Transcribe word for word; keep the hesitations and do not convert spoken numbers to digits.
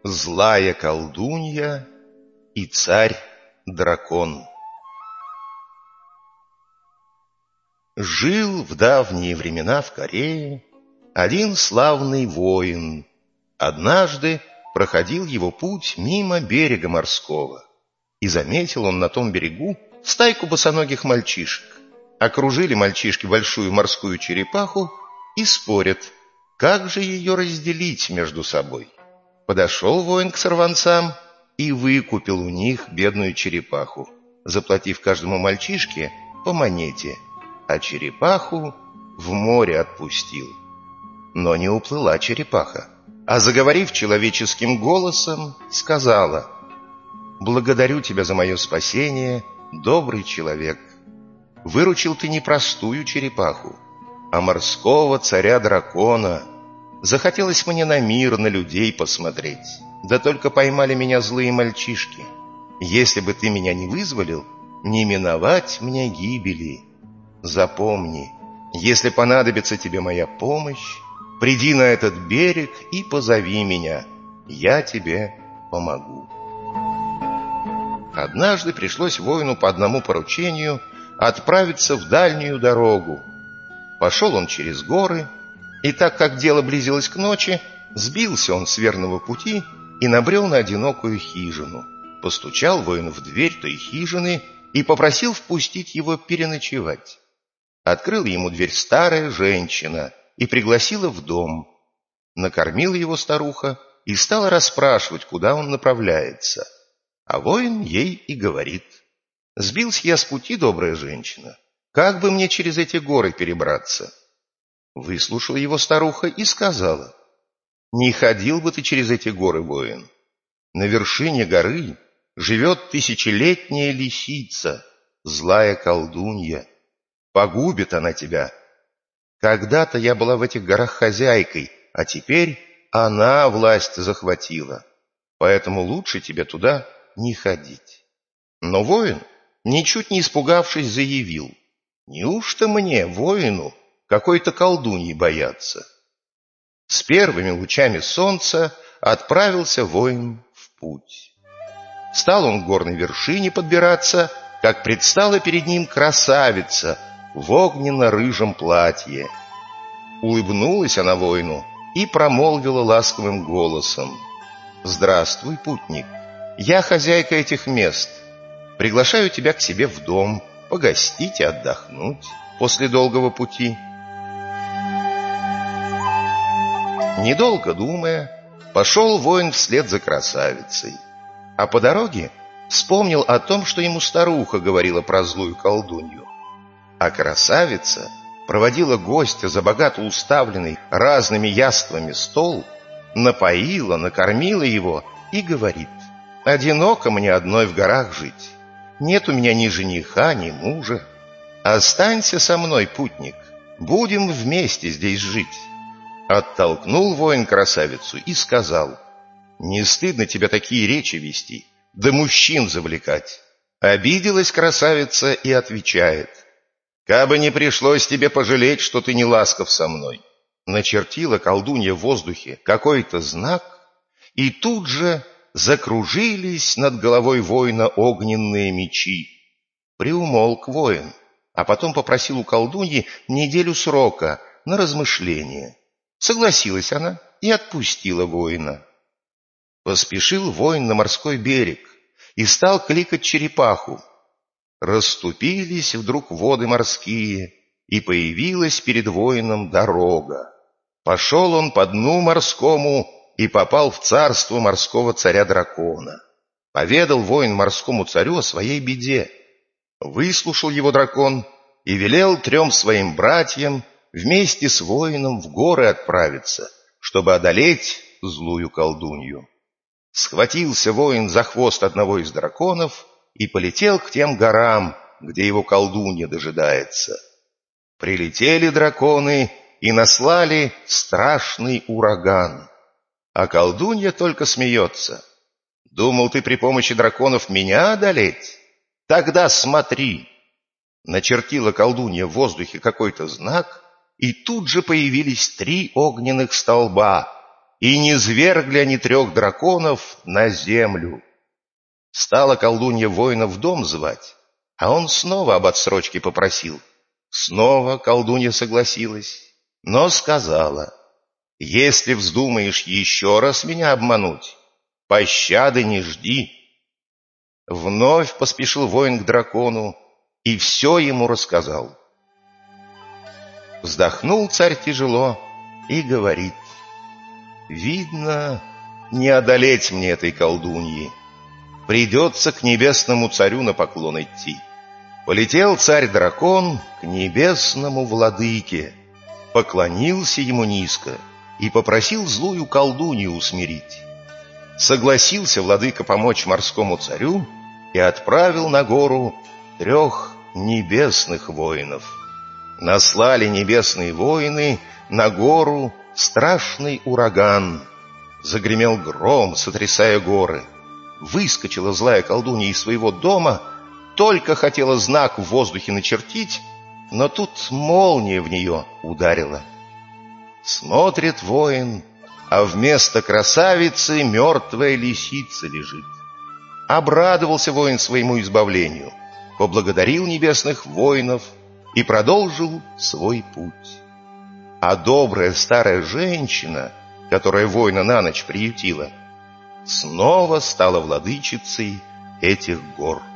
Злая колдунья и царь-дракон. Жил в давние времена в Корее один славный воин. Однажды проходил его путь мимо берега морского, и заметил он на том берегу стайку босоногих мальчишек. Окружили мальчишки большую морскую черепаху и спорят, как же ее разделить между собой. Подошел воин к сорванцам и выкупил у них бедную черепаху, заплатив каждому мальчишке по монете, а черепаху в море отпустил. Но не уплыла черепаха, а, заговорив человеческим голосом, сказала: «Благодарю тебя за мое спасение, добрый человек. Выручил ты не простую черепаху, а морского царя-дракона. Захотелось мне на мир, на людей посмотреть, да только поймали меня злые мальчишки. Если бы ты меня не вызволил, не миновать мне гибели. Запомни, если понадобится тебе моя помощь, приди на этот берег и позови меня, я тебе помогу». Однажды пришлось воину по одному поручению отправиться в дальнюю дорогу. Пошел он через горы, и так как дело близилось к ночи, сбился он с верного пути и набрел на одинокую хижину. Постучал воин в дверь той хижины и попросил впустить его переночевать. Открыла ему дверь старая женщина и пригласила в дом. Накормила его старуха и стала расспрашивать, куда он направляется. А воин ей и говорит: «Сбился я с пути, добрая женщина. Как бы мне через эти горы перебраться?» Выслушала его старуха и сказала: «Не ходил бы ты через эти горы, воин. На вершине горы живет тысячелетняя лисица, злая колдунья. Погубит она тебя. Когда-то я была в этих горах хозяйкой, а теперь она власть захватила. Поэтому лучше тебе туда не ходить». Но воин, ничуть не испугавшись, заявил: «Неужто мне, воину, какой-то колдуньи бояться?» С первыми лучами солнца отправился воин в путь. Стал он к горной вершине подбираться, как предстала перед ним красавица в огненно-рыжем платье. Улыбнулась она воину и промолвила ласковым голосом: «Здравствуй, путник, я хозяйка этих мест. Приглашаю тебя к себе в дом, погостить и отдохнуть после долгого пути». Недолго думая, пошел воин вслед за красавицей, а по дороге вспомнил о том, что ему старуха говорила про злую колдунью. А красавица проводила гостя за богато уставленный разными яствами стол, напоила, накормила его и говорит: «Одиноко мне одной в горах жить. Нет у меня ни жениха, ни мужа. Останься со мной, путник, будем вместе здесь жить». Оттолкнул воин красавицу и сказал: «Не стыдно тебе такие речи вести, да мужчин завлекать?» Обиделась красавица и отвечает: «Кабы не пришлось тебе пожалеть, что ты не ласков со мной». Начертила колдунья в воздухе какой-то знак, и тут же закружились над головой воина огненные мечи. Приумолк воин, а потом попросил у колдуньи неделю срока на размышление. Согласилась она и отпустила воина. Поспешил воин на морской берег и стал кликать черепаху. Расступились вдруг воды морские, и появилась перед воином дорога. Пошел он по дну морскому и попал в царство морского царя-дракона. Поведал воин морскому царю о своей беде. Выслушал его дракон и велел трем своим братьям вместе с воином в горы отправиться, чтобы одолеть злую колдунью. Схватился воин за хвост одного из драконов и полетел к тем горам, где его колдунья дожидается. Прилетели драконы и наслали страшный ураган, а колдунья только смеется. «Думал ты при помощи драконов меня одолеть? Тогда смотри!» Начертила колдунья в воздухе какой-то знак, и тут же появились три огненных столба. и низвергли они трех драконов на землю. Стала колдунья воина в дом звать, а он снова об отсрочке попросил. Снова колдунья согласилась, но сказала: «Если вздумаешь еще раз меня обмануть, пощады не жди». Вновь поспешил воин к дракону и все ему рассказал. Вздохнул царь тяжело и говорит: «Видно, не одолеть мне этой колдуньи. Придется к небесному царю на поклон идти». Полетел царь-дракон к небесному владыке, поклонился ему низко и попросил злую колдунью усмирить. Согласился владыка помочь морскому царю и отправил на гору трех небесных воинов. Наслали небесные воины на гору страшный ураган. Загремел гром, сотрясая горы. Выскочила злая колдунья из своего дома, только хотела знак в воздухе начертить, но тут молния в нее ударила. Смотрит воин, а вместо красавицы мертвая лисица лежит. Обрадовался воин своему избавлению, поблагодарил небесных воинов и продолжил свой путь. А добрая старая женщина, которая воина на ночь приютила, снова стала владычицей этих гор.